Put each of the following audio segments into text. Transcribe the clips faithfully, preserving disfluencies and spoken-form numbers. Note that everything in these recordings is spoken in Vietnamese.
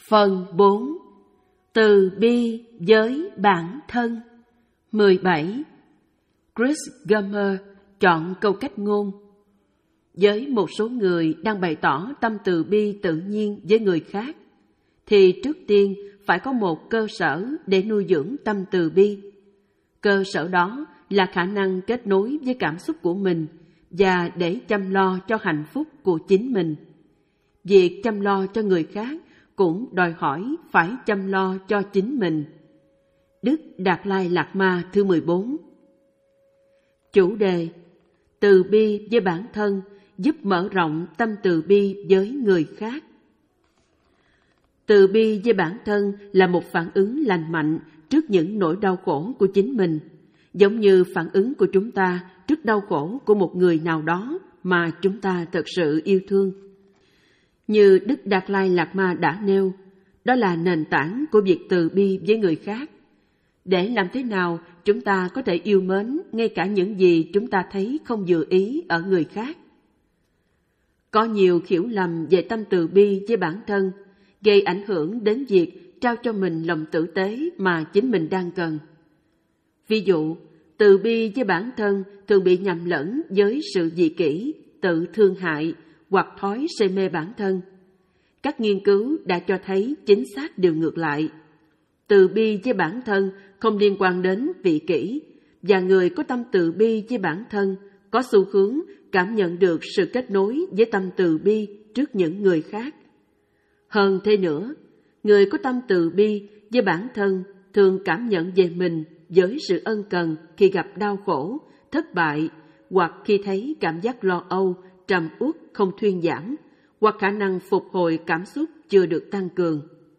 Phần bốn. Từ bi với bản thân. mười bảy. Chris Gummer chọn câu cách ngôn. Với một số người đang bày tỏ tâm từ bi tự nhiên với người khác, thì trước tiên phải có một cơ sở để nuôi dưỡng tâm từ bi. Cơ sở đó là khả năng kết nối với cảm xúc của mình và để chăm lo cho hạnh phúc của chính mình. Việc chăm lo cho người khác cũng đòi hỏi phải chăm lo cho chính mình. Đức Đạt Lai Lạt Ma thứ mười bốn. Chủ đề: từ bi với bản thân giúp mở rộng tâm từ bi với người khác. Từ bi với bản thân là một phản ứng lành mạnh trước những nỗi đau khổ của chính mình, giống như phản ứng của chúng ta trước đau khổ của một người nào đó mà chúng ta thật sự yêu thương. Như Đức Đạt Lai Lạt Ma đã nêu, đó là nền tảng của việc từ bi với người khác. Để làm thế nào chúng ta có thể yêu mến ngay cả những gì chúng ta thấy không vừa ý ở người khác? Có nhiều hiểu lầm về tâm từ bi với bản thân, gây ảnh hưởng đến việc trao cho mình lòng tử tế mà chính mình đang cần. Ví dụ, từ bi với bản thân thường bị nhầm lẫn với sự dị kỷ, tự thương hại hoặc thói say mê bản thân. Các nghiên cứu đã cho thấy chính xác điều ngược lại. Từ bi với bản thân không liên quan đến vị kỷ, và người có tâm từ bi với bản thân có xu hướng cảm nhận được sự kết nối với tâm từ bi trước những người khác. Hơn thế nữa, người có tâm từ bi với bản thân thường cảm nhận về mình với sự ân cần khi gặp đau khổ, thất bại, hoặc khi thấy cảm giác lo âu, trầm uất không thuyên giảm, hoặc khả năng phục hồi cảm xúc chưa được tăng cường.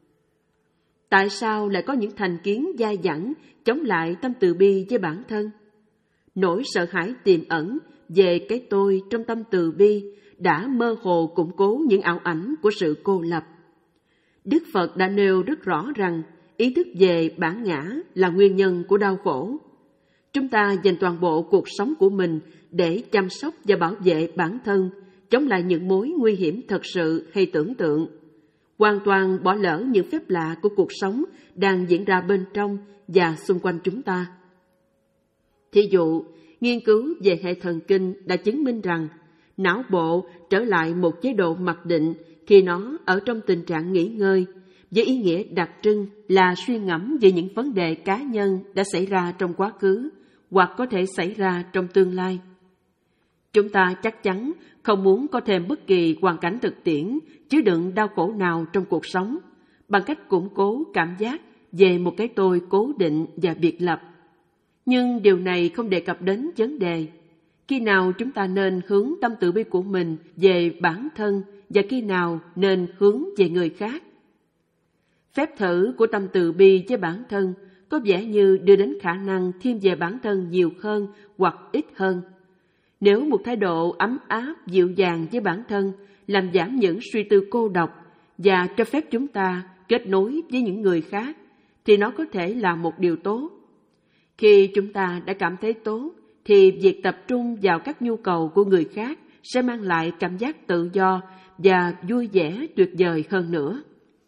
Tại sao lại có những thành kiến dai dẳng chống lại tâm từ bi với bản thân? Nỗi sợ hãi tiềm ẩn về cái tôi trong tâm từ bi đã mơ hồ củng cố những ảo ảnh của sự cô lập. Đức Phật đã nêu rất rõ rằng ý thức về bản ngã là nguyên nhân của đau khổ. Chúng ta dành toàn bộ cuộc sống của mình để chăm sóc và bảo vệ bản thân, chống lại những mối nguy hiểm thật sự hay tưởng tượng, hoàn toàn bỏ lỡ những phép lạ của cuộc sống đang diễn ra bên trong và xung quanh chúng ta. Thí dụ, nghiên cứu về hệ thần kinh đã chứng minh rằng não bộ trở lại một chế độ mặc định khi nó ở trong tình trạng nghỉ ngơi, với ý nghĩa đặc trưng là suy ngẫm về những vấn đề cá nhân đã xảy ra trong quá khứ hoặc có thể xảy ra trong tương lai. Chúng ta chắc chắn không muốn có thêm bất kỳ hoàn cảnh thực tiễn chứa đựng đau khổ nào trong cuộc sống, bằng cách củng cố cảm giác về một cái tôi cố định và biệt lập. Nhưng điều này không đề cập đến vấn đề khi nào chúng ta nên hướng tâm từ bi của mình về bản thân và khi nào nên hướng về người khác. Phép thử của tâm từ bi với bản thân có vẻ như đưa đến khả năng thiên về bản thân nhiều hơn hoặc ít hơn. Nếu một thái độ ấm áp, dịu dàng với bản thân làm giảm những suy tư cô độc và cho phép chúng ta kết nối với những người khác, thì nó có thể là một điều tốt. Khi chúng ta đã cảm thấy tốt, thì việc tập trung vào các nhu cầu của người khác sẽ mang lại cảm giác tự do và vui vẻ tuyệt vời hơn nữa.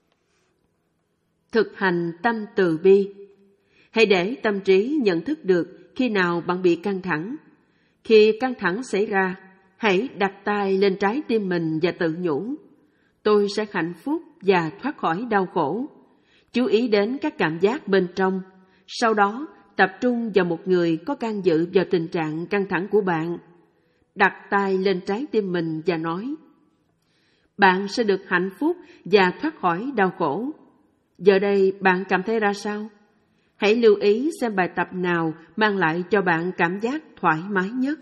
Thực hành tâm từ bi. Hãy để tâm trí nhận thức được khi nào bạn bị căng thẳng. Khi căng thẳng xảy ra, hãy đặt tay lên trái tim mình và tự nhủ: tôi sẽ hạnh phúc và thoát khỏi đau khổ. Chú ý đến các cảm giác bên trong. Sau đó, tập trung vào một người có can dự vào tình trạng căng thẳng của bạn. Đặt tay lên trái tim mình và nói: bạn sẽ được hạnh phúc và thoát khỏi đau khổ. Giờ đây bạn cảm thấy ra sao? Hãy lưu ý xem bài tập nào mang lại cho bạn cảm giác thoải mái nhất.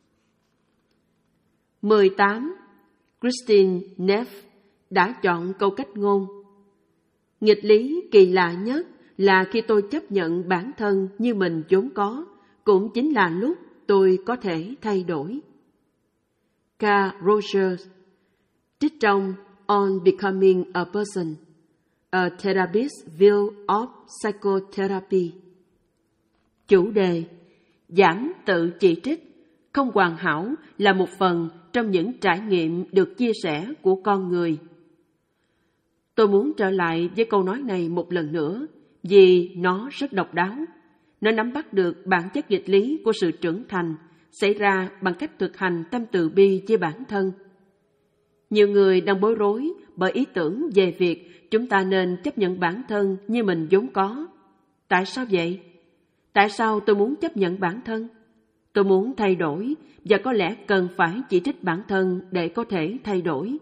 mười tám. Christine Neff đã chọn câu cách ngôn: nghịch lý kỳ lạ nhất là khi tôi chấp nhận bản thân như mình vốn có, cũng chính là lúc tôi có thể thay đổi. Carl Rogers, trích trong On Becoming a Person, A Therapist's View of Psychotherapy. Chủ đề: giảm tự chỉ trích, không hoàn hảo là một phần trong những trải nghiệm được chia sẻ của con người. Tôi muốn trở lại với câu nói này một lần nữa vì nó rất độc đáo. Nó nắm bắt được bản chất nghịch lý của sự trưởng thành xảy ra bằng cách thực hành tâm từ bi với bản thân. Nhiều người đang bối rối bởi ý tưởng về việc chúng ta nên chấp nhận bản thân như mình vốn có. Tại sao vậy? Tại sao tôi muốn chấp nhận bản thân? Tôi muốn thay đổi và có lẽ cần phải chỉ trích bản thân để có thể thay đổi.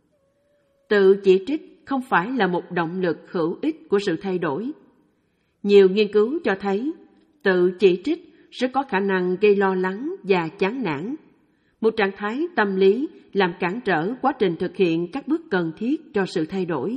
Tự chỉ trích không phải là một động lực hữu ích của sự thay đổi. Nhiều nghiên cứu cho thấy tự chỉ trích rất có khả năng gây lo lắng và chán nản, một trạng thái tâm lý làm cản trở quá trình thực hiện các bước cần thiết cho sự thay đổi.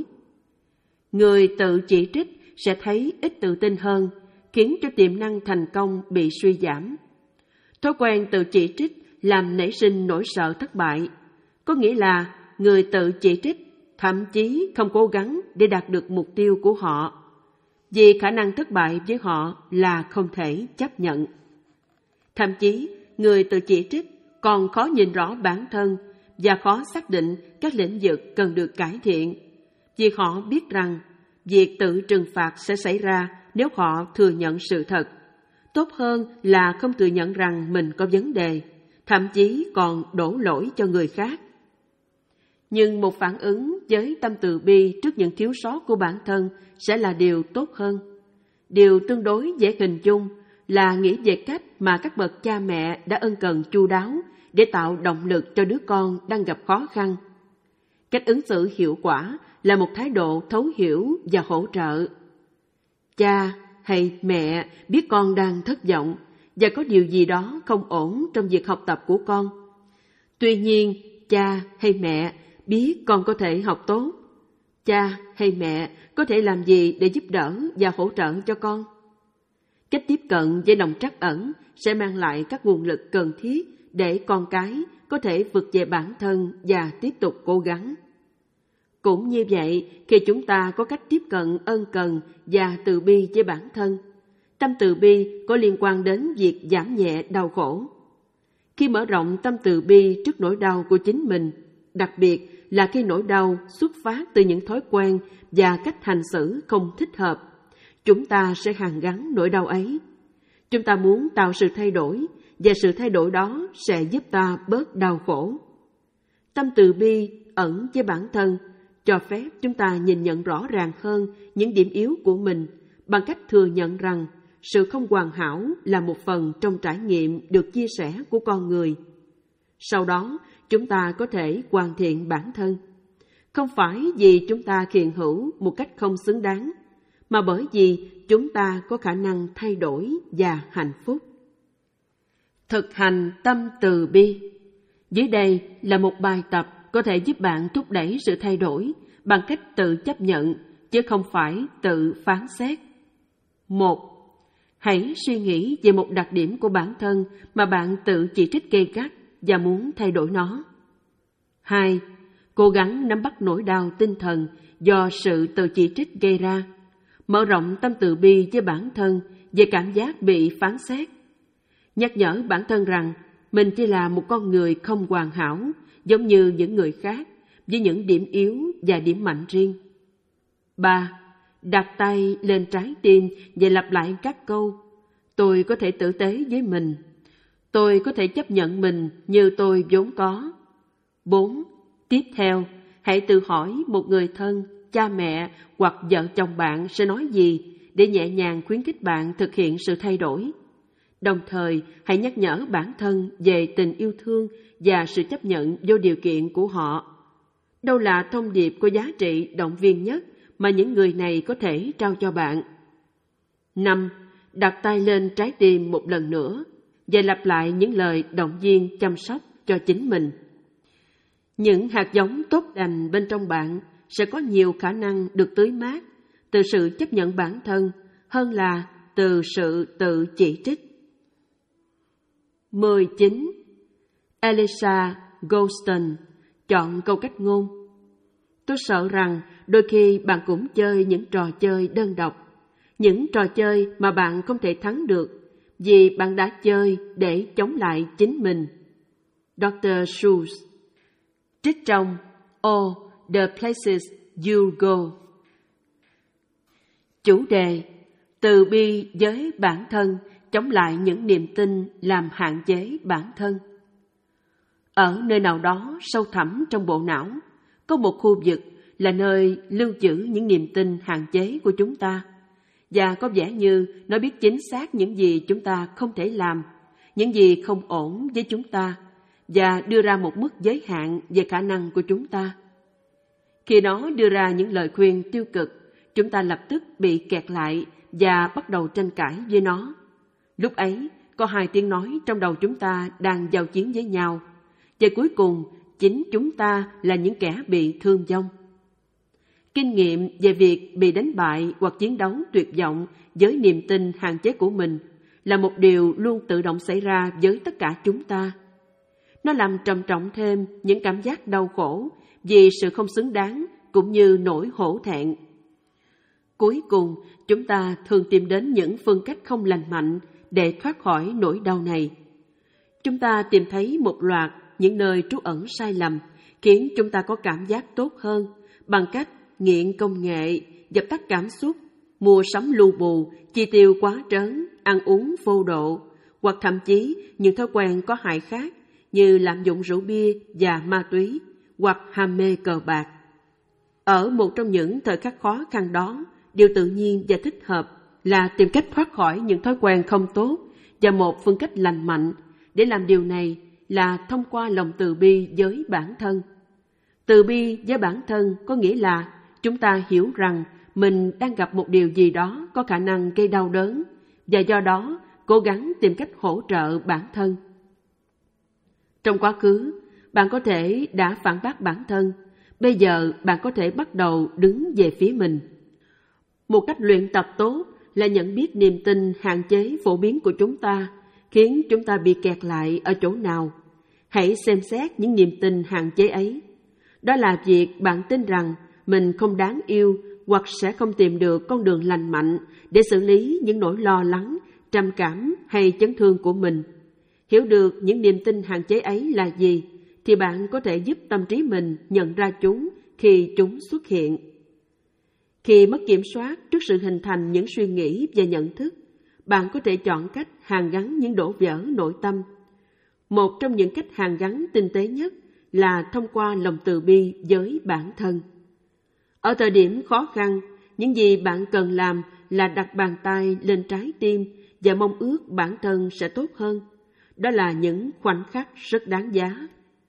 Người tự chỉ trích sẽ thấy ít tự tin hơn, khiến cho tiềm năng thành công bị suy giảm. Thói quen tự chỉ trích làm nảy sinh nỗi sợ thất bại, có nghĩa là người tự chỉ trích thậm chí không cố gắng để đạt được mục tiêu của họ, vì khả năng thất bại với họ là không thể chấp nhận. Thậm chí, người tự chỉ trích còn khó nhìn rõ bản thân và khó xác định các lĩnh vực cần được cải thiện, vì họ biết rằng việc tự trừng phạt sẽ xảy ra nếu họ thừa nhận sự thật. Tốt hơn là không thừa nhận rằng mình có vấn đề, thậm chí còn đổ lỗi cho người khác. Nhưng một phản ứng với tâm từ bi trước những thiếu sót của bản thân sẽ là điều tốt hơn. Điều tương đối dễ hình dung là nghĩ về cách mà các bậc cha mẹ đã ân cần chu đáo để tạo động lực cho đứa con đang gặp khó khăn. Cách ứng xử hiệu quả là một thái độ thấu hiểu và hỗ trợ. Cha hay mẹ biết con đang thất vọng và có điều gì đó không ổn trong việc học tập của con. Tuy nhiên, cha hay mẹ biết con có thể học tốt. Cha hay mẹ có thể làm gì để giúp đỡ và hỗ trợ cho con? Cách tiếp cận với lòng trắc ẩn sẽ mang lại các nguồn lực cần thiết để con cái có thể vượt về bản thân và tiếp tục cố gắng. Cũng như vậy, khi chúng ta có cách tiếp cận ân cần và từ bi với bản thân, tâm từ bi có liên quan đến việc giảm nhẹ đau khổ. Khi mở rộng tâm từ bi trước nỗi đau của chính mình, đặc biệt là khi nỗi đau xuất phát từ những thói quen và cách hành xử không thích hợp, chúng ta sẽ hàn gắn nỗi đau ấy. Chúng ta muốn tạo sự thay đổi, và sự thay đổi đó sẽ giúp ta bớt đau khổ. Tâm từ bi ẩn với bản thân cho phép chúng ta nhìn nhận rõ ràng hơn những điểm yếu của mình bằng cách thừa nhận rằng sự không hoàn hảo là một phần trong trải nghiệm được chia sẻ của con người. Sau đó, chúng ta có thể hoàn thiện bản thân. Không phải vì chúng ta hiện hữu một cách không xứng đáng, mà bởi vì chúng ta có khả năng thay đổi và hạnh phúc. Thực hành tâm từ bi. Dưới đây là một bài tập có thể giúp bạn thúc đẩy sự thay đổi bằng cách tự chấp nhận, chứ không phải tự phán xét. Một. Hãy suy nghĩ về một đặc điểm của bản thân mà bạn tự chỉ trích gay gắt và muốn thay đổi nó. Hai. Cố gắng nắm bắt nỗi đau tinh thần do sự tự chỉ trích gây ra. Mở rộng tâm từ bi với bản thân về cảm giác bị phán xét. Nhắc nhở bản thân rằng mình chỉ là một con người không hoàn hảo, giống như những người khác, với những điểm yếu và điểm mạnh riêng. Ba. Đặt tay lên trái tim và lặp lại các câu: tôi có thể tử tế với mình. Tôi có thể chấp nhận mình như tôi vốn có. Bốn. Tiếp theo, hãy tự hỏi một người thân, cha mẹ hoặc vợ chồng bạn sẽ nói gì để nhẹ nhàng khuyến khích bạn thực hiện sự thay đổi. Đồng thời, hãy nhắc nhở bản thân về tình yêu thương và sự chấp nhận vô điều kiện của họ. Đâu là thông điệp có giá trị động viên nhất mà những người này có thể trao cho bạn? Năm. Đặt tay lên trái tim một lần nữa và lặp lại những lời động viên chăm sóc cho chính mình. Những hạt giống tốt lành bên trong bạn sẽ có nhiều khả năng được tưới mát từ sự chấp nhận bản thân hơn là từ sự tự chỉ trích. mười chín. Elisa Goldstein chọn câu cách ngôn: tôi sợ rằng đôi khi bạn cũng chơi những trò chơi đơn độc, những trò chơi mà bạn không thể thắng được vì bạn đã chơi để chống lại chính mình. doctor Seuss. Trích trong Oh, the Places Hugo. Chủ đề: từ bi với bản thân, chống lại những niềm tin làm hạn chế bản thân. Ở nơi nào đó sâu thẳm trong bộ não, có một khu vực là nơi lưu trữ những niềm tin hạn chế của chúng ta. Và có vẻ như nó biết chính xác những gì chúng ta không thể làm, những gì không ổn với chúng ta, và đưa ra một mức giới hạn về khả năng của chúng ta. Khi nó đưa ra những lời khuyên tiêu cực, chúng ta lập tức bị kẹt lại và bắt đầu tranh cãi với nó. Lúc ấy, có hai tiếng nói trong đầu chúng ta đang giao chiến với nhau, và cuối cùng, chính chúng ta là những kẻ bị thương vong. Kinh nghiệm về việc bị đánh bại hoặc chiến đấu tuyệt vọng với niềm tin hạn chế của mình là một điều luôn tự động xảy ra với tất cả chúng ta. Nó làm trầm trọng thêm những cảm giác đau khổ vì sự không xứng đáng cũng như nỗi hổ thẹn. Cuối cùng, chúng ta thường tìm đến những phương cách không lành mạnh để thoát khỏi nỗi đau này. Chúng ta tìm thấy một loạt những nơi trú ẩn sai lầm khiến chúng ta có cảm giác tốt hơn bằng cách nghiện công nghệ, dập tắt cảm xúc, mua sắm lu bù, chi tiêu quá trớn, ăn uống vô độ, hoặc thậm chí những thói quen có hại khác như lạm dụng rượu bia và ma túy, hoặc ham mê cờ bạc. Ở một trong những thời khắc khó khăn đó, điều tự nhiên và thích hợp là tìm cách thoát khỏi những thói quen không tốt, và một phương cách lành mạnh để làm điều này là thông qua lòng từ bi với bản thân. Từ bi với bản thân có nghĩa là chúng ta hiểu rằng mình đang gặp một điều gì đó có khả năng gây đau đớn, và do đó cố gắng tìm cách hỗ trợ bản thân. Trong quá khứ, bạn có thể đã phản bác bản thân. Bây giờ bạn có thể bắt đầu đứng về phía mình. Một cách luyện tập tốt là nhận biết niềm tin hạn chế phổ biến của chúng ta khiến chúng ta bị kẹt lại ở chỗ nào. Hãy xem xét những niềm tin hạn chế ấy. Đó là việc bạn tin rằng mình không đáng yêu hoặc sẽ không tìm được con đường lành mạnh để xử lý những nỗi lo lắng, trầm cảm hay chấn thương của mình. Hiểu được những niềm tin hạn chế ấy là gì, thì bạn có thể giúp tâm trí mình nhận ra chúng khi chúng xuất hiện. Khi mất kiểm soát trước sự hình thành những suy nghĩ và nhận thức, bạn có thể chọn cách hàn gắn những đổ vỡ nội tâm. Một trong những cách hàn gắn tinh tế nhất là thông qua lòng từ bi với bản thân. Ở thời điểm khó khăn, những gì bạn cần làm là đặt bàn tay lên trái tim và mong ước bản thân sẽ tốt hơn. Đó là những khoảnh khắc rất đáng giá.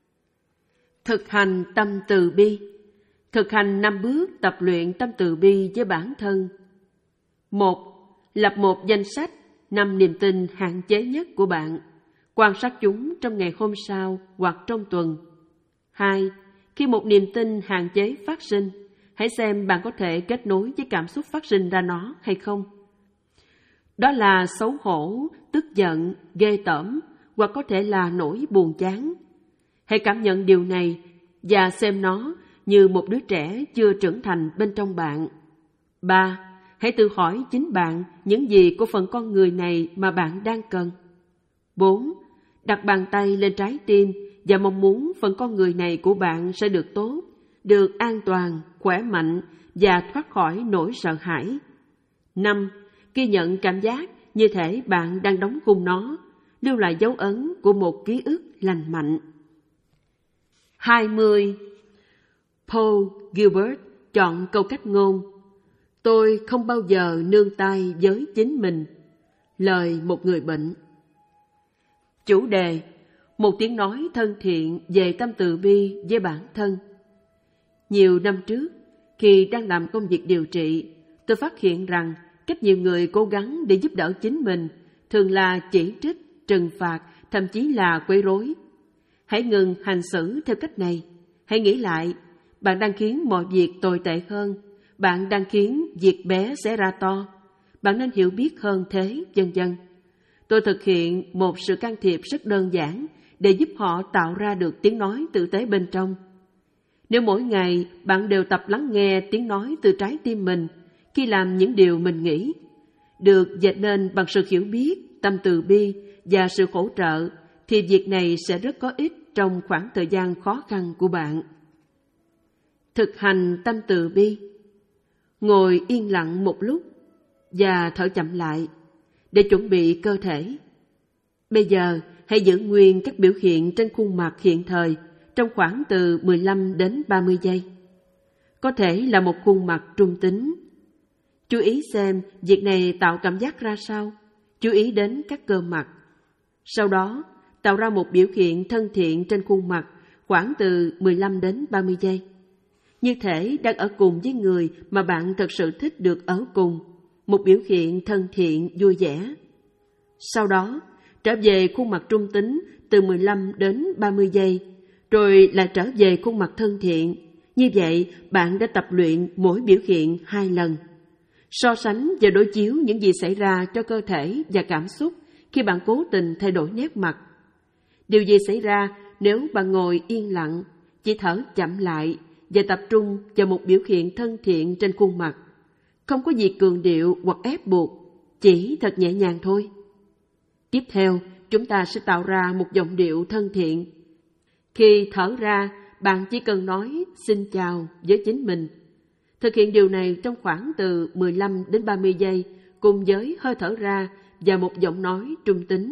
Thực hành tâm từ bi. Thực hành năm bước tập luyện tâm từ bi với bản thân. Một. Lập một danh sách năm niềm tin hạn chế nhất của bạn. Quan sát chúng trong ngày hôm sau hoặc trong tuần. Hai. Khi một niềm tin hạn chế phát sinh, hãy xem bạn có thể kết nối với cảm xúc phát sinh ra nó hay không. Đó là xấu hổ, tức giận, ghê tởm, hoặc có thể là nỗi buồn chán. Hãy cảm nhận điều này và xem nó như một đứa trẻ chưa trưởng thành bên trong bạn. Ba. Hãy tự hỏi chính bạn những gì của phần con người này mà bạn đang cần. Bốn. Đặt bàn tay lên trái tim và mong muốn phần con người này của bạn sẽ được tốt, được an toàn, khỏe mạnh và thoát khỏi nỗi sợ hãi. Năm. Ghi nhận cảm giác như thể bạn đang đóng khung nó, lưu lại dấu ấn của một ký ức lành mạnh. hai mươi. Paul Gilbert chọn câu cách ngôn: Tôi không bao giờ nương tay với chính mình. Lời một người bệnh. Chủ đề: một tiếng nói thân thiện về tâm từ bi với bản thân. Nhiều năm trước, khi đang làm công việc điều trị, tôi phát hiện rằng cách nhiều người cố gắng để giúp đỡ chính mình thường là chỉ trích, trừng phạt, thậm chí là quấy rối. Hãy ngừng hành xử theo cách này. Hãy nghĩ lại, bạn đang khiến mọi việc tồi tệ hơn. Bạn đang khiến việc bé sẽ ra to. Bạn nên hiểu biết hơn thế, vân vân. Tôi thực hiện một sự can thiệp rất đơn giản để giúp họ tạo ra được tiếng nói tử tế bên trong. Nếu mỗi ngày bạn đều tập lắng nghe tiếng nói từ trái tim mình khi làm những điều mình nghĩ, được dệt nên bằng sự hiểu biết, tâm từ bi và sự hỗ trợ, thì việc này sẽ rất có ích trong khoảng thời gian khó khăn của bạn. Thực hành tâm từ bi. Ngồi yên lặng một lúc và thở chậm lại để chuẩn bị cơ thể. Bây giờ hãy giữ nguyên các biểu hiện trên khuôn mặt hiện thời trong khoảng từ mười lăm đến ba mươi giây. Có thể là một khuôn mặt trung tính. Chú ý xem việc này tạo cảm giác ra sao. Chú ý đến các cơ mặt. Sau đó, tạo ra một biểu hiện thân thiện trên khuôn mặt khoảng từ mười lăm đến ba mươi giây. Như thể đang ở cùng với người mà bạn thật sự thích được ở cùng. Một biểu hiện thân thiện, vui vẻ. Sau đó, trở về khuôn mặt trung tính từ mười lăm đến ba mươi giây, rồi lại trở về khuôn mặt thân thiện. Như vậy, bạn đã tập luyện mỗi biểu hiện hai lần. So sánh và đối chiếu những gì xảy ra cho cơ thể và cảm xúc khi bạn cố tình thay đổi nét mặt. Điều gì xảy ra nếu bạn ngồi yên lặng, chỉ thở chậm lại và tập trung vào một biểu hiện thân thiện trên khuôn mặt? Không có gì cường điệu hoặc ép buộc, chỉ thật nhẹ nhàng thôi. Tiếp theo, chúng ta sẽ tạo ra một giọng điệu thân thiện. Khi thở ra, bạn chỉ cần nói xin chào với chính mình. Thực hiện điều này trong khoảng từ mười lăm đến ba mươi giây cùng với hơi thở ra và một giọng nói trung tính.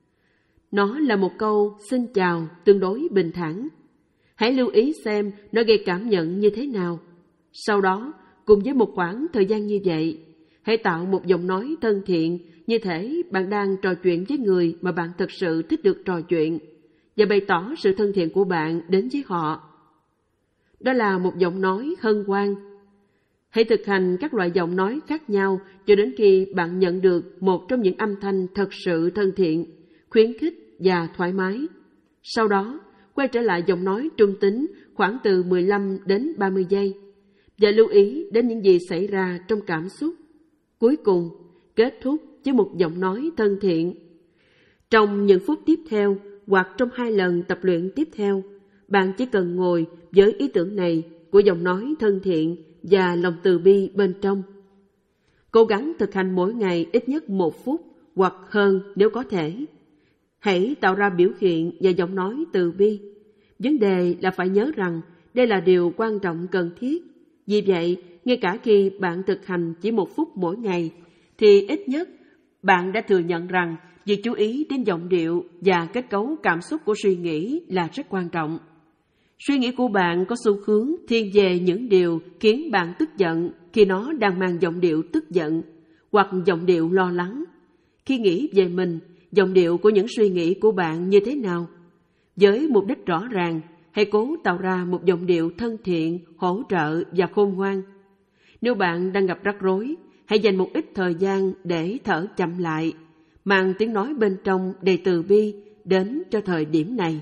Nó là một câu xin chào tương đối bình thản. Hãy lưu ý xem nó gây cảm nhận như thế nào. Sau đó, cùng với một khoảng thời gian như vậy, hãy tạo một giọng nói thân thiện như thể bạn đang trò chuyện với người mà bạn thật sự thích được trò chuyện và bày tỏ sự thân thiện của bạn đến với họ. Đó là một giọng nói hân hoan. Hãy thực hành các loại giọng nói khác nhau cho đến khi bạn nhận được một trong những âm thanh thật sự thân thiện, khuyến khích và thoải mái. Sau đó, quay trở lại giọng nói trung tính khoảng từ mười lăm đến ba mươi giây và lưu ý đến những gì xảy ra trong cảm xúc. Cuối cùng, kết thúc với một giọng nói thân thiện. Trong những phút tiếp theo hoặc trong hai lần tập luyện tiếp theo, bạn chỉ cần ngồi với ý tưởng này của giọng nói thân thiện và lòng từ bi bên trong. Cố gắng thực hành mỗi ngày ít nhất một phút hoặc hơn nếu có thể. Hãy tạo ra biểu hiện và giọng nói từ bi. Vấn đề là phải nhớ rằng đây là điều quan trọng cần thiết. Vì vậy, ngay cả khi bạn thực hành chỉ một phút mỗi ngày, thì ít nhất bạn đã thừa nhận rằng việc chú ý đến giọng điệu và kết cấu cảm xúc của suy nghĩ là rất quan trọng. Suy nghĩ của bạn có xu hướng thiên về những điều khiến bạn tức giận khi nó đang mang giọng điệu tức giận hoặc giọng điệu lo lắng. Khi nghĩ về mình, giọng điệu của những suy nghĩ của bạn như thế nào? Với mục đích rõ ràng, hãy cố tạo ra một giọng điệu thân thiện, hỗ trợ và khôn ngoan. Nếu bạn đang gặp rắc rối, hãy dành một ít thời gian để thở chậm lại, mang tiếng nói bên trong đầy từ bi đến cho thời điểm này.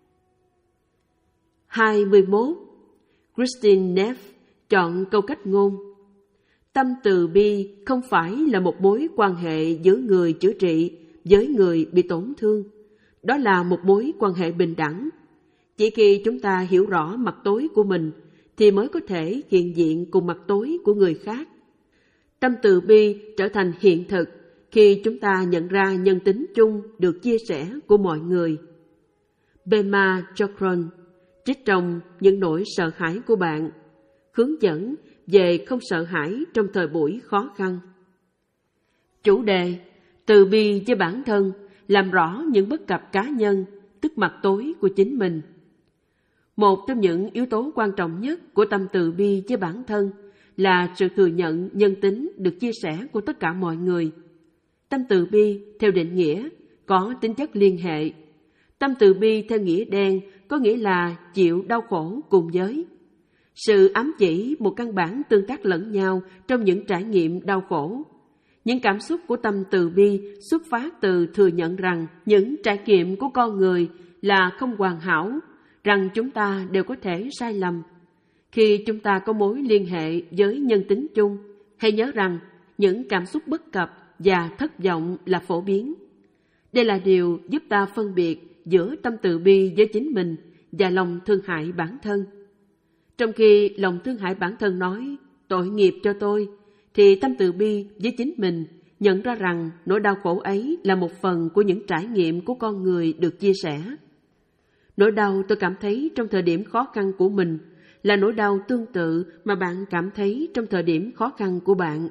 hai mươi mốt. Christine Neff chọn câu cách ngôn. Tâm từ bi không phải là một mối quan hệ giữa người chữa trị với người bị tổn thương. Đó là một mối quan hệ bình đẳng. Chỉ khi chúng ta hiểu rõ mặt tối của mình thì mới có thể hiện diện cùng mặt tối của người khác. Tâm từ bi trở thành hiện thực khi chúng ta nhận ra nhân tính chung được chia sẻ của mọi người. Pema Chodron trích trong Những nỗi sợ hãi của bạn, hướng dẫn về không sợ hãi trong thời buổi khó khăn. Chủ đề: từ bi với bản thân, làm rõ những bất cập cá nhân, tức mặt tối của chính mình. Một trong những yếu tố quan trọng nhất của tâm từ bi với bản thân là sự thừa nhận nhân tính được chia sẻ của tất cả mọi người. Tâm từ bi theo định nghĩa có tính chất liên hệ. Tâm từ bi theo nghĩa đen có nghĩa là chịu đau khổ cùng với. Sự ám chỉ một căn bản tương tác lẫn nhau trong những trải nghiệm đau khổ. Những cảm xúc của tâm từ bi xuất phát từ thừa nhận rằng những trải nghiệm của con người là không hoàn hảo, rằng chúng ta đều có thể sai lầm. Khi chúng ta có mối liên hệ với nhân tính chung, hãy nhớ rằng những cảm xúc bất cập và thất vọng là phổ biến. Đây là điều giúp ta phân biệt giữa tâm từ bi với chính mình và lòng thương hại bản thân. Trong khi lòng thương hại bản thân nói tội nghiệp cho tôi, thì tâm từ bi với chính mình nhận ra rằng nỗi đau khổ ấy là một phần của những trải nghiệm của con người được chia sẻ. Nỗi đau tôi cảm thấy trong thời điểm khó khăn của mình là nỗi đau tương tự mà bạn cảm thấy trong thời điểm khó khăn của bạn.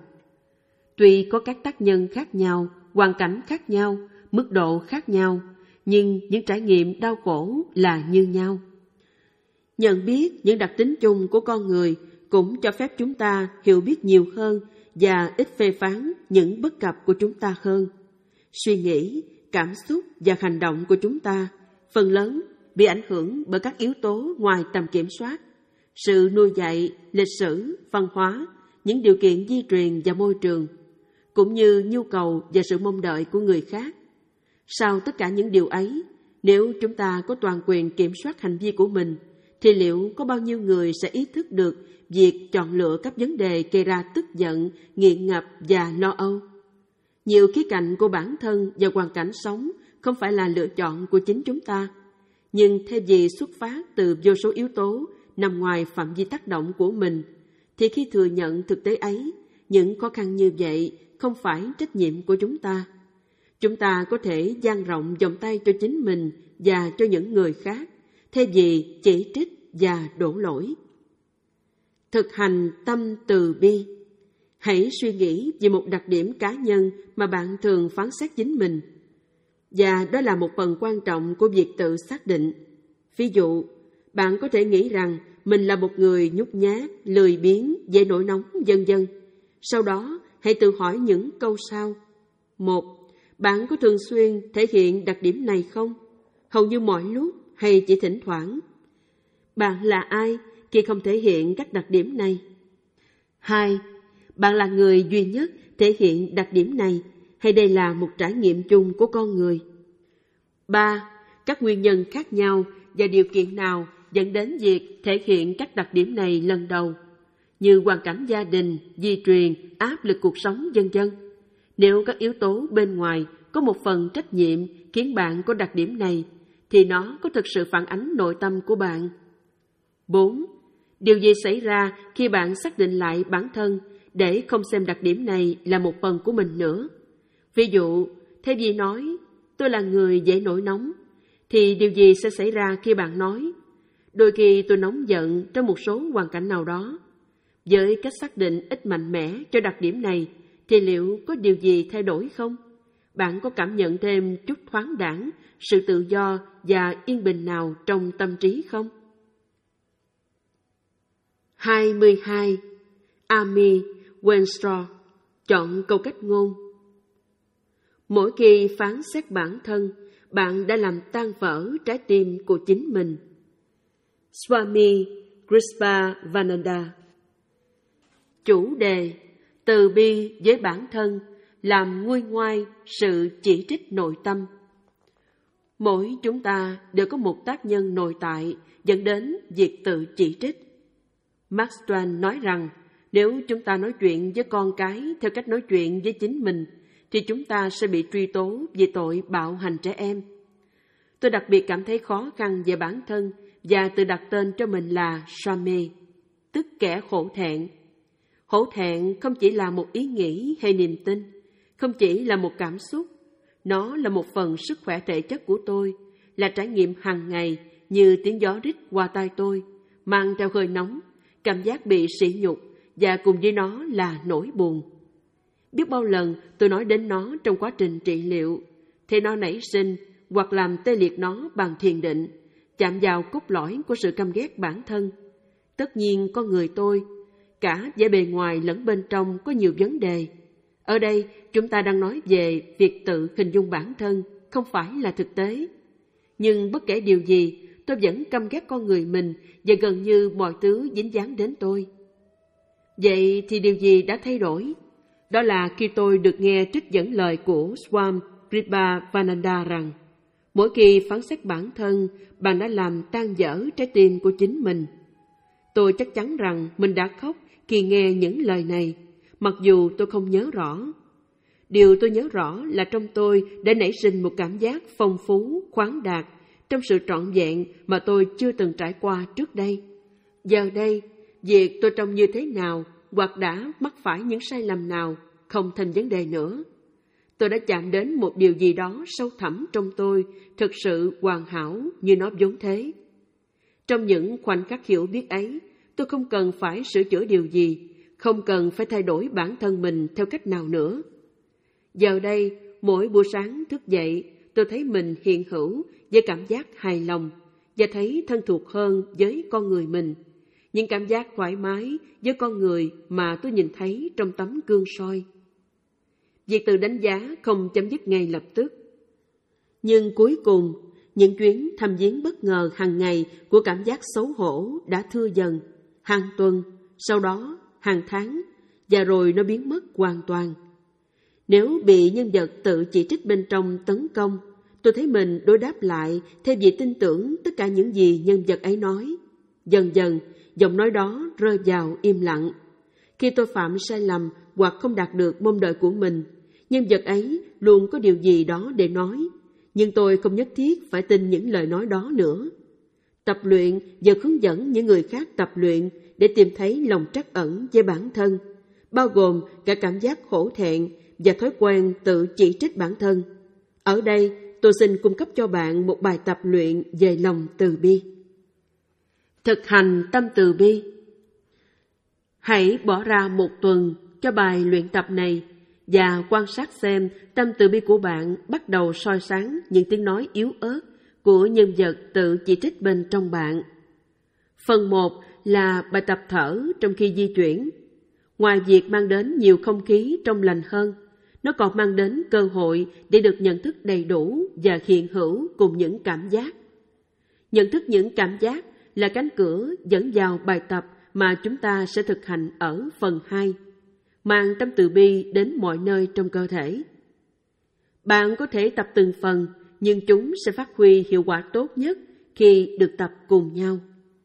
Tuy có các tác nhân khác nhau, hoàn cảnh khác nhau, mức độ khác nhau, nhưng những trải nghiệm đau khổ là như nhau. Nhận biết những đặc tính chung của con người cũng cho phép chúng ta hiểu biết nhiều hơn và ít phê phán những bất cập của chúng ta hơn. Suy nghĩ, cảm xúc và hành động của chúng ta phần lớn bị ảnh hưởng bởi các yếu tố ngoài tầm kiểm soát. Sự nuôi dạy, lịch sử, văn hóa, những điều kiện di truyền và môi trường, cũng như nhu cầu và sự mong đợi của người khác. Sau tất cả những điều ấy, nếu chúng ta có toàn quyền kiểm soát hành vi của mình, thì liệu có bao nhiêu người sẽ ý thức được việc chọn lựa các vấn đề gây ra tức giận, nghiện ngập và lo âu? Nhiều khía cạnh của bản thân và hoàn cảnh sống không phải là lựa chọn của chính chúng ta, nhưng thay vì xuất phát từ vô số yếu tố nằm ngoài phạm vi tác động của mình, thì khi thừa nhận thực tế ấy, những khó khăn như vậy không phải trách nhiệm của chúng ta. Chúng ta có thể dang rộng vòng tay cho chính mình và cho những người khác, thay vì chỉ trích và đổ lỗi. Thực hành tâm từ bi. Hãy suy nghĩ về một đặc điểm cá nhân mà bạn thường phán xét chính mình. Và đó là một phần quan trọng của việc tự xác định. Ví dụ, bạn có thể nghĩ rằng mình là một người nhút nhát, lười biếng, dễ nổi nóng, vân vân. Sau đó, hãy tự hỏi những câu sau. Một, bạn có thường xuyên thể hiện đặc điểm này không? Hầu như mọi lúc hay chỉ thỉnh thoảng? Bạn là ai khi không thể hiện các đặc điểm này? Hai, bạn là người duy nhất thể hiện đặc điểm này, hay đây là một trải nghiệm chung của con người? Ba, các nguyên nhân khác nhau và điều kiện nào dẫn đến việc thể hiện các đặc điểm này lần đầu, như hoàn cảnh gia đình, di truyền, áp lực cuộc sống, vân vân. Nếu các yếu tố bên ngoài có một phần trách nhiệm khiến bạn có đặc điểm này, thì nó có thực sự phản ánh nội tâm của bạn. Bốn, điều gì xảy ra khi bạn xác định lại bản thân để không xem đặc điểm này là một phần của mình nữa? Ví dụ, thay vì nói, tôi là người dễ nổi nóng, thì điều gì sẽ xảy ra khi bạn nói, đôi khi tôi nóng giận trong một số hoàn cảnh nào đó? Với cách xác định ít mạnh mẽ cho đặc điểm này, thì liệu có điều gì thay đổi không? Bạn có cảm nhận thêm chút thoáng đãng, sự tự do và yên bình nào trong tâm trí không? hai mươi hai. Amy Weinstraw chọn câu cách ngôn. Mỗi khi phán xét bản thân, bạn đã làm tan vỡ trái tim của chính mình. Swami Krispavananda. Chủ đề: từ bi với bản thân, làm nguôi ngoai sự chỉ trích nội tâm. Mỗi chúng ta đều có một tác nhân nội tại dẫn đến việc tự chỉ trích. Mark Twain nói rằng, nếu chúng ta nói chuyện với con cái theo cách nói chuyện với chính mình, thì chúng ta sẽ bị truy tố vì tội bạo hành trẻ em. Tôi đặc biệt cảm thấy khó khăn về bản thân và tự đặt tên cho mình là Swami, tức kẻ hổ thẹn. Hổ thẹn không chỉ là một ý nghĩ hay niềm tin, không chỉ là một cảm xúc. Nó là một phần sức khỏe thể chất của tôi, là trải nghiệm hàng ngày như tiếng gió rít qua tai tôi, mang theo hơi nóng, cảm giác bị sỉ nhục và cùng với nó là nỗi buồn. Biết bao lần tôi nói đến nó trong quá trình trị liệu, thế nó nảy sinh hoặc làm tê liệt nó bằng thiền định, chạm vào cốt lõi của sự căm ghét bản thân. Tất nhiên con người tôi, cả vẻ bề ngoài lẫn bên trong có nhiều vấn đề. Ở đây chúng ta đang nói về việc tự hình dung bản thân, không phải là thực tế. Nhưng bất kể điều gì, tôi vẫn căm ghét con người mình và gần như mọi thứ dính dáng đến tôi. Vậy thì điều gì đã thay đổi? Đó là khi tôi được nghe trích dẫn lời của Swami Krispavananda rằng, mỗi khi phán xét bản thân, bạn đã làm tan vỡ trái tim của chính mình. Tôi chắc chắn rằng mình đã khóc khi nghe những lời này, mặc dù tôi không nhớ rõ. Điều tôi nhớ rõ là trong tôi đã nảy sinh một cảm giác phong phú, khoáng đạt, trong sự trọn vẹn mà tôi chưa từng trải qua trước đây. Giờ đây, việc tôi trông như thế nào hoặc đã mắc phải những sai lầm nào không thành vấn đề nữa. Tôi đã chạm đến một điều gì đó sâu thẳm trong tôi, thực sự hoàn hảo như nó vốn thế. Trong những khoảnh khắc hiểu biết ấy, tôi không cần phải sửa chữa điều gì, không cần phải thay đổi bản thân mình theo cách nào nữa. Giờ đây, mỗi buổi sáng thức dậy, tôi thấy mình hiện hữu với cảm giác hài lòng và thấy thân thuộc hơn với con người mình. Những cảm giác thoải mái với con người mà tôi nhìn thấy trong tấm gương soi. Việc tự đánh giá không chấm dứt ngay lập tức. Nhưng cuối cùng, những chuyến thăm viếng bất ngờ hàng ngày của cảm giác xấu hổ đã thưa dần, hàng tuần, sau đó hàng tháng, và rồi nó biến mất hoàn toàn. Nếu bị nhân vật tự chỉ trích bên trong tấn công, tôi thấy mình đối đáp lại thay vì tin tưởng tất cả những gì nhân vật ấy nói. Dần dần, giọng nói đó rơi vào im lặng. Khi tôi phạm sai lầm hoặc không đạt được mong đợi của mình, nhân vật ấy luôn có điều gì đó để nói, nhưng tôi không nhất thiết phải tin những lời nói đó nữa. Tập luyện và hướng dẫn những người khác tập luyện để tìm thấy lòng trắc ẩn với bản thân, bao gồm cả cảm giác hổ thẹn và thói quen tự chỉ trích bản thân. Ở đây, tôi xin cung cấp cho bạn một bài tập luyện về lòng từ bi. Thực hành tâm từ bi. Hãy bỏ ra một tuần cho bài luyện tập này và quan sát xem tâm từ bi của bạn bắt đầu soi sáng những tiếng nói yếu ớt của nhân vật tự chỉ trích bên trong bạn. Phần một là bài tập thở trong khi di chuyển. Ngoài việc mang đến nhiều không khí trong lành hơn, nó còn mang đến cơ hội để được nhận thức đầy đủ và hiện hữu cùng những cảm giác. Nhận thức những cảm giác là cánh cửa dẫn vào bài tập mà chúng ta sẽ thực hành ở phần hai, mang tâm từ bi đến mọi nơi trong cơ thể. Bạn có thể tập từng phần, nhưng chúng sẽ phát huy hiệu quả tốt nhất khi được tập cùng nhau.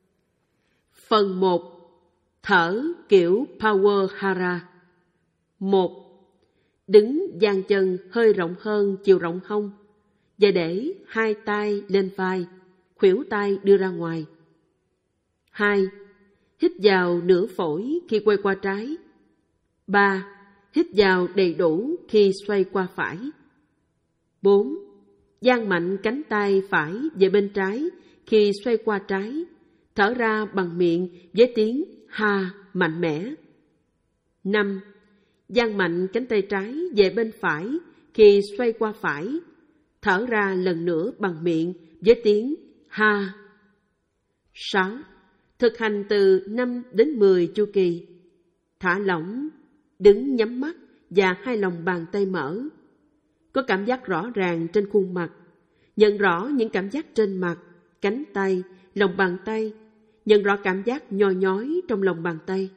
Phần một. Thở kiểu Power Hara. một. Đứng dang chân hơi rộng hơn chiều rộng hông và để hai tay lên vai, khuỷu tay đưa ra ngoài. hai. Hít vào nửa phổi khi quay qua trái. ba. Hít vào đầy đủ khi xoay qua phải. bốn. Dang mạnh cánh tay phải về bên trái khi xoay qua trái, thở ra bằng miệng với tiếng ha mạnh mẽ. năm. Dang mạnh cánh tay trái về bên phải khi xoay qua phải, thở ra lần nữa bằng miệng với tiếng ha. sáu. Thực hành từ năm đến mười chu kỳ. Thả lỏng, đứng nhắm mắt và hai lòng bàn tay mở. Có cảm giác rõ ràng trên khuôn mặt. Nhận rõ những cảm giác trên mặt, cánh tay, lòng bàn tay. Nhận rõ cảm giác nhoi nhói trong lòng bàn tay.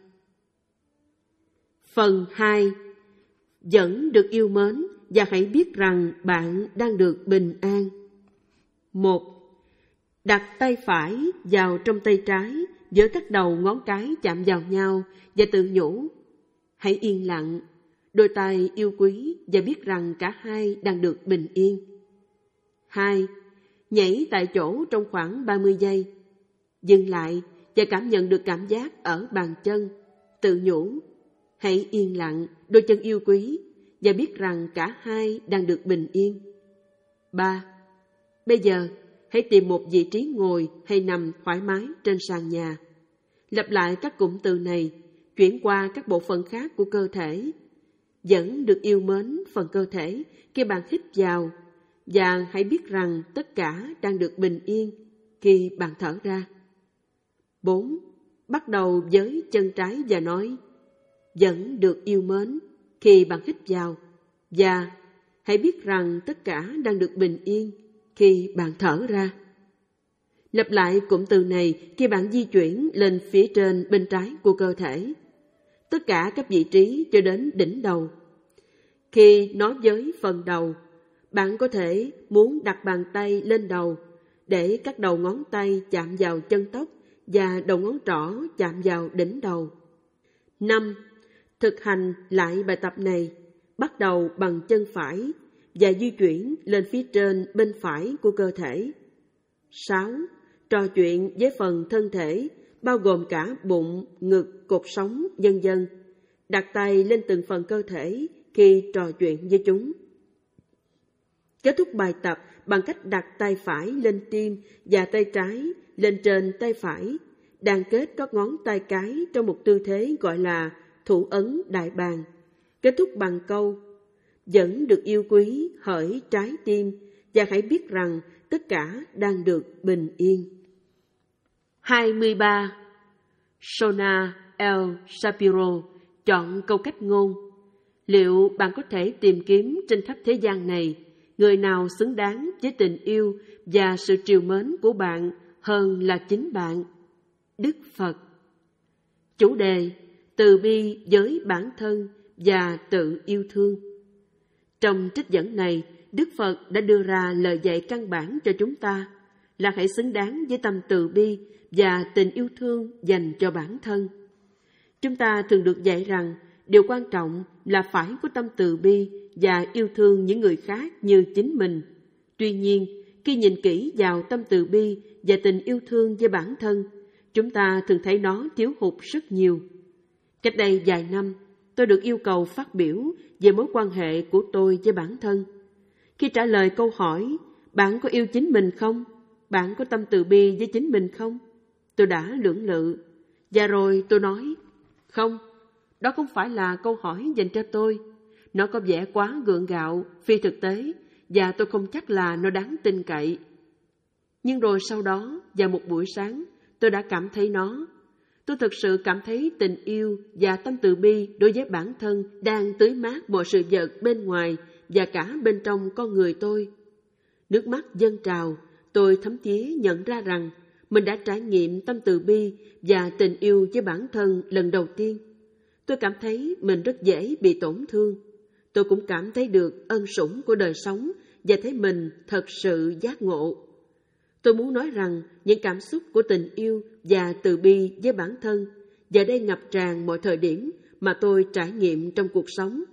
Phần hai. Vẫn được yêu mến và hãy biết rằng bạn đang được bình an. một. Đặt tay phải vào trong tay trái, giữa các đầu ngón cái chạm vào nhau và tự nhủ: hãy yên lặng, đôi tay yêu quý và biết rằng cả hai đang được bình yên. hai. Nhảy tại chỗ trong khoảng ba mươi giây. Dừng lại và cảm nhận được cảm giác ở bàn chân. Tự nhủ: hãy yên lặng, đôi chân yêu quý và biết rằng cả hai đang được bình yên. ba. Bây giờ, hãy tìm một vị trí ngồi hay nằm thoải mái trên sàn nhà. Lặp lại các cụm từ này, chuyển qua các bộ phận khác của cơ thể. Vẫn được yêu mến phần cơ thể khi bạn hít vào, và hãy biết rằng tất cả đang được bình yên khi bạn thở ra. bốn. Bắt đầu với chân trái và nói: vẫn được yêu mến khi bạn hít vào, và hãy biết rằng tất cả đang được bình yên khi bạn thở ra. Lặp lại cụm từ này khi bạn di chuyển lên phía trên bên trái của cơ thể, tất cả các vị trí cho đến đỉnh đầu. Khi nói với phần đầu, bạn có thể muốn đặt bàn tay lên đầu để các đầu ngón tay chạm vào chân tóc và đầu ngón trỏ chạm vào đỉnh đầu. năm. Thực hành lại bài tập này, bắt đầu bằng chân phải và di chuyển lên phía trên bên phải của cơ thể. sáu. Trò chuyện với phần thân thể, bao gồm cả bụng, ngực, cột sống, vân vân. Đặt tay lên từng phần cơ thể khi trò chuyện với chúng. Kết thúc bài tập bằng cách đặt tay phải lên tim và tay trái lên trên tay phải, đang kết các ngón tay cái trong một tư thế gọi là thủ ấn đại bàng, kết thúc bằng câu vẫn được yêu quý hỡi trái tim, và hãy biết rằng tất cả đang được bình yên. hai mươi ba. Sona El Shapiro chọn câu cách ngôn. Liệu bạn có thể tìm kiếm trên khắp thế gian này người nào xứng đáng với tình yêu và sự trìu mến của bạn hơn là chính bạn? Đức Phật. Chủ đề: từ bi với bản thân và tự yêu thương. Trong trích dẫn này, Đức Phật đã đưa ra lời dạy căn bản cho chúng ta là hãy xứng đáng với tâm từ bi và tình yêu thương dành cho bản thân. Chúng ta thường được dạy rằng điều quan trọng là phải có tâm từ bi và yêu thương những người khác như chính mình. Tuy nhiên, khi nhìn kỹ vào tâm từ bi và tình yêu thương với bản thân, chúng ta thường thấy nó thiếu hụt rất nhiều. Cách đây vài năm, tôi được yêu cầu phát biểu về mối quan hệ của tôi với bản thân. Khi trả lời câu hỏi, bạn có yêu chính mình không? Bạn có tâm từ bi với chính mình không? Tôi đã lưỡng lự. Và rồi tôi nói, không, đó không phải là câu hỏi dành cho tôi. Nó có vẻ quá gượng gạo, phi thực tế, và tôi không chắc là nó đáng tin cậy. Nhưng rồi sau đó, vào một buổi sáng, tôi đã cảm thấy nó. Tôi thực sự cảm thấy tình yêu và tâm từ bi đối với bản thân đang tưới mát mọi sự vật bên ngoài và cả bên trong con người tôi. Nước mắt dâng trào, tôi thấm thía nhận ra rằng mình đã trải nghiệm tâm từ bi và tình yêu với bản thân lần đầu tiên. Tôi cảm thấy mình rất dễ bị tổn thương. Tôi cũng cảm thấy được ân sủng của đời sống và thấy mình thật sự giác ngộ. Tôi muốn nói rằng những cảm xúc của tình yêu và từ bi với bản thân giờ đây ngập tràn mọi thời điểm mà tôi trải nghiệm trong cuộc sống.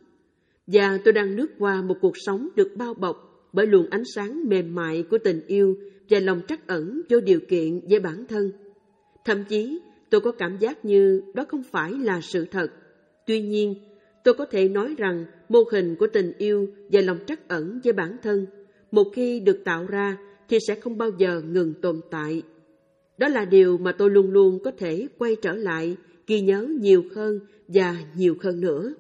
Và tôi đang lướt qua một cuộc sống được bao bọc bởi luồng ánh sáng mềm mại của tình yêu và lòng trắc ẩn vô điều kiện với bản thân. Thậm chí, tôi có cảm giác như đó không phải là sự thật. Tuy nhiên, tôi có thể nói rằng mô hình của tình yêu và lòng trắc ẩn với bản thân, một khi được tạo ra thì sẽ không bao giờ ngừng tồn tại. Đó là điều mà tôi luôn luôn có thể quay trở lại, ghi nhớ nhiều hơn và nhiều hơn nữa.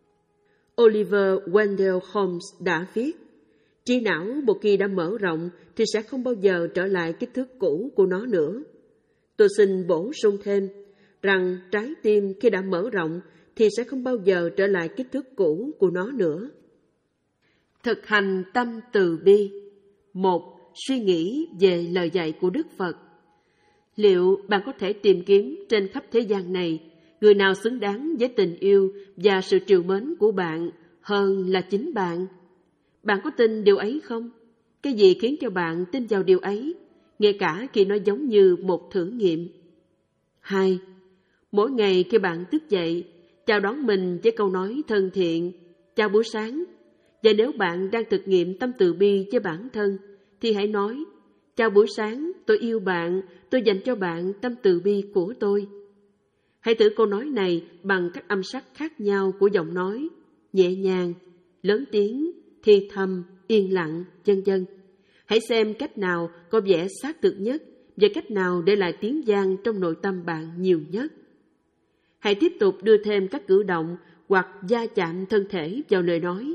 Oliver Wendell Holmes đã viết, trí não một khi đã mở rộng thì sẽ không bao giờ trở lại kích thước cũ của nó nữa. Tôi xin bổ sung thêm rằng trái tim khi đã mở rộng thì sẽ không bao giờ trở lại kích thước cũ của nó nữa. Thực hành tâm từ bi. Một. Suy nghĩ về lời dạy của Đức Phật. Liệu bạn có thể tìm kiếm trên khắp thế gian này người nào xứng đáng với tình yêu và sự trìu mến của bạn hơn là chính bạn? Bạn có tin điều ấy không? Cái gì khiến cho bạn tin vào điều ấy, ngay cả khi nó giống như một thử nghiệm? Hai. Mỗi ngày khi bạn thức dậy, chào đón mình với câu nói thân thiện, chào buổi sáng. Và nếu bạn đang thực nghiệm tâm từ bi với bản thân, thì hãy nói, chào buổi sáng, tôi yêu bạn, tôi dành cho bạn tâm từ bi của tôi. Hãy thử câu nói này bằng các âm sắc khác nhau của giọng nói, nhẹ nhàng, lớn tiếng, thì thầm, yên lặng, vân vân. Hãy xem cách nào có vẻ xác thực nhất và cách nào để lại tiếng vang trong nội tâm bạn nhiều nhất. Hãy tiếp tục đưa thêm các cử động hoặc va chạm thân thể vào lời nói.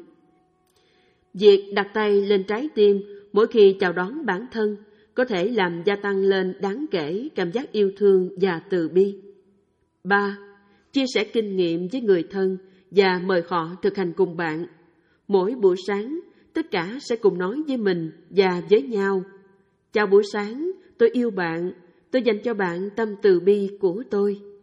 Việc đặt tay lên trái tim mỗi khi chào đón bản thân có thể làm gia tăng lên đáng kể cảm giác yêu thương và từ bi. Ba. Chia sẻ kinh nghiệm với người thân và mời họ thực hành cùng bạn. Mỗi buổi sáng, tất cả sẽ cùng nói với mình và với nhau. Chào buổi sáng, tôi yêu bạn, tôi dành cho bạn tâm từ bi của tôi.